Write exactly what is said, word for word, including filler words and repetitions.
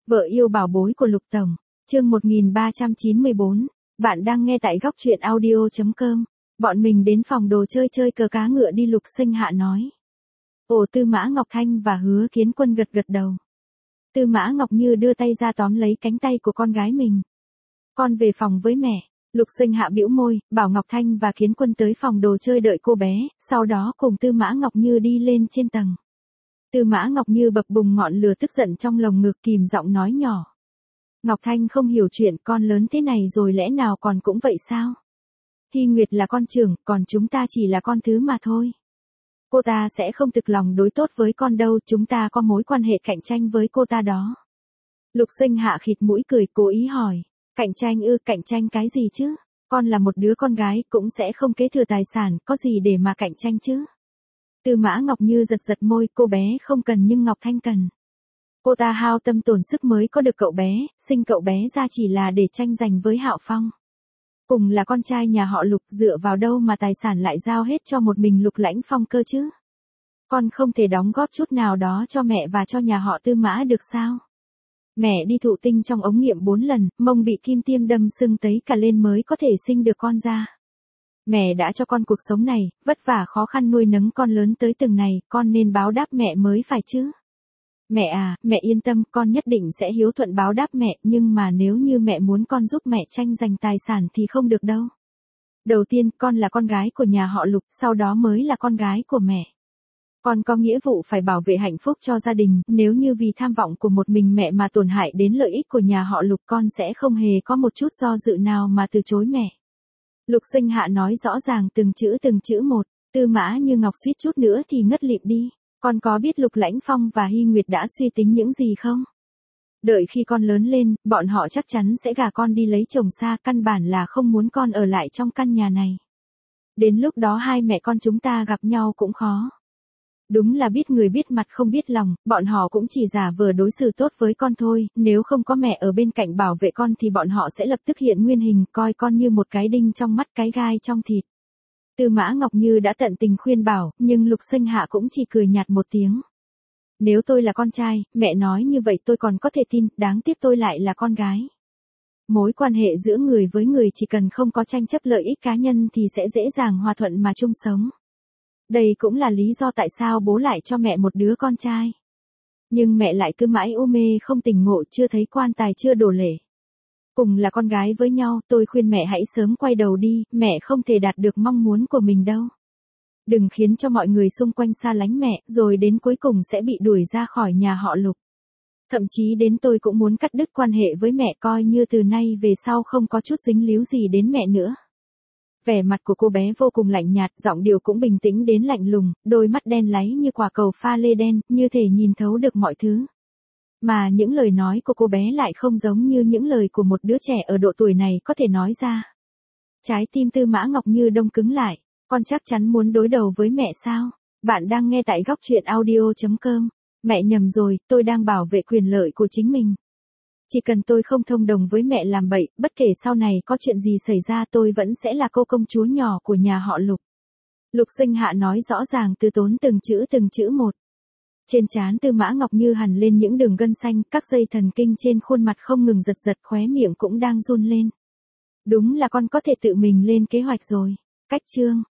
Vợ yêu bảo bối của Lục Tổng, chương một nghìn ba trăm chín mươi bốn, bạn đang nghe tại góc truyện audio chấm com. Bọn mình đến phòng đồ chơi chơi cờ cá ngựa đi, Lục Sinh Hạ nói. Ồ, Tư Mã Ngọc Thanh và Hứa Kiến Quân gật gật đầu. Tư Mã Ngọc Như đưa tay ra tóm lấy cánh tay của con gái mình. Con về phòng với mẹ. Lục Sinh Hạ bĩu môi, bảo Ngọc Thanh và Kiến Quân tới phòng đồ chơi đợi cô bé, sau đó cùng Tư Mã Ngọc Như đi lên trên tầng. Tư Mã Ngọc Như bập bùng ngọn lửa tức giận trong lồng ngực, kìm giọng nói nhỏ. Ngọc Thanh không hiểu chuyện, con lớn thế này rồi lẽ nào còn cũng vậy sao? Hy Nguyệt là con trưởng, còn chúng ta chỉ là con thứ mà thôi. Cô ta sẽ không thực lòng đối tốt với con đâu, chúng ta có mối quan hệ cạnh tranh với cô ta đó. Lục Sinh Hạ khịt mũi cười, cố ý hỏi. Cạnh tranh ư? Cạnh tranh cái gì chứ? Con là một đứa con gái, cũng sẽ không kế thừa tài sản, có gì để mà cạnh tranh chứ? Tư Mã Ngọc Như giật giật môi, cô bé không cần nhưng Ngọc Thanh cần. Cô ta hao tâm tổn sức mới có được cậu bé, sinh cậu bé ra chỉ là để tranh giành với Hạo Phong. Cùng là con trai nhà họ Lục, dựa vào đâu mà tài sản lại giao hết cho một mình Lục Lãnh Phong cơ chứ? Con không thể đóng góp chút nào đó cho mẹ và cho nhà họ Tư Mã được sao? Mẹ đi thụ tinh trong ống nghiệm bốn lần, mông bị kim tiêm đâm sưng tấy cả lên mới có thể sinh được con ra. Mẹ đã cho con cuộc sống này, vất vả khó khăn nuôi nấng con lớn tới từng này, con nên báo đáp mẹ mới phải chứ. Mẹ à, mẹ yên tâm, con nhất định sẽ hiếu thuận báo đáp mẹ, nhưng mà nếu như mẹ muốn con giúp mẹ tranh giành tài sản thì không được đâu. Đầu tiên, con là con gái của nhà họ Lục, sau đó mới là con gái của mẹ. Con có nghĩa vụ phải bảo vệ hạnh phúc cho gia đình, nếu như vì tham vọng của một mình mẹ mà tổn hại đến lợi ích của nhà họ Lục, con sẽ không hề có một chút do dự nào mà từ chối mẹ. Lục Sinh Hạ nói rõ ràng từng chữ từng chữ một. Tư Mã Như Ngọc suýt chút nữa thì ngất lịm đi. Con có biết Lục Lãnh Phong và Hy Nguyệt đã suy tính những gì không? Đợi khi con lớn lên, bọn họ chắc chắn sẽ gả con đi lấy chồng xa, căn bản là không muốn con ở lại trong căn nhà này. Đến lúc đó hai mẹ con chúng ta gặp nhau cũng khó. Đúng là biết người biết mặt không biết lòng, bọn họ cũng chỉ giả vờ đối xử tốt với con thôi, nếu không có mẹ ở bên cạnh bảo vệ con thì bọn họ sẽ lập tức hiện nguyên hình, coi con như một cái đinh trong mắt, cái gai trong thịt. Tư Mã Ngọc Như đã tận tình khuyên bảo, nhưng Lục Sinh Hạ cũng chỉ cười nhạt một tiếng. Nếu tôi là con trai, mẹ nói như vậy tôi còn có thể tin, đáng tiếc tôi lại là con gái. Mối quan hệ giữa người với người chỉ cần không có tranh chấp lợi ích cá nhân thì sẽ dễ dàng hòa thuận mà chung sống. Đây cũng là lý do tại sao bố lại cho mẹ một đứa con trai. Nhưng mẹ lại cứ mãi u mê không tỉnh ngộ, chưa thấy quan tài chưa đổ lệ. Cùng là con gái với nhau, tôi khuyên mẹ hãy sớm quay đầu đi, mẹ không thể đạt được mong muốn của mình đâu. Đừng khiến cho mọi người xung quanh xa lánh mẹ, rồi đến cuối cùng sẽ bị đuổi ra khỏi nhà họ Lục. Thậm chí đến tôi cũng muốn cắt đứt quan hệ với mẹ, coi như từ nay về sau không có chút dính líu gì đến mẹ nữa. Vẻ mặt của cô bé vô cùng lạnh nhạt, giọng điệu cũng bình tĩnh đến lạnh lùng, đôi mắt đen láy như quả cầu pha lê đen, như thể nhìn thấu được mọi thứ. Mà những lời nói của cô bé lại không giống như những lời của một đứa trẻ ở độ tuổi này có thể nói ra. Trái tim Tư Mã Ngọc Như đông cứng lại. Con chắc chắn muốn đối đầu với mẹ sao? Bạn đang nghe tại góc truyện audio chấm com. Mẹ nhầm rồi, tôi đang bảo vệ quyền lợi của chính mình. Chỉ cần tôi không thông đồng với mẹ làm bậy, bất kể sau này có chuyện gì xảy ra tôi vẫn sẽ là cô công chúa nhỏ của nhà họ Lục. Lục Sinh Hạ nói rõ ràng từ tốn từng chữ từng chữ một. Trên trán Tư Mã Ngọc Như hằn lên những đường gân xanh, các dây thần kinh trên khuôn mặt không ngừng giật giật, khóe miệng cũng đang run lên. Đúng là con có thể tự mình lên kế hoạch rồi. Cách chương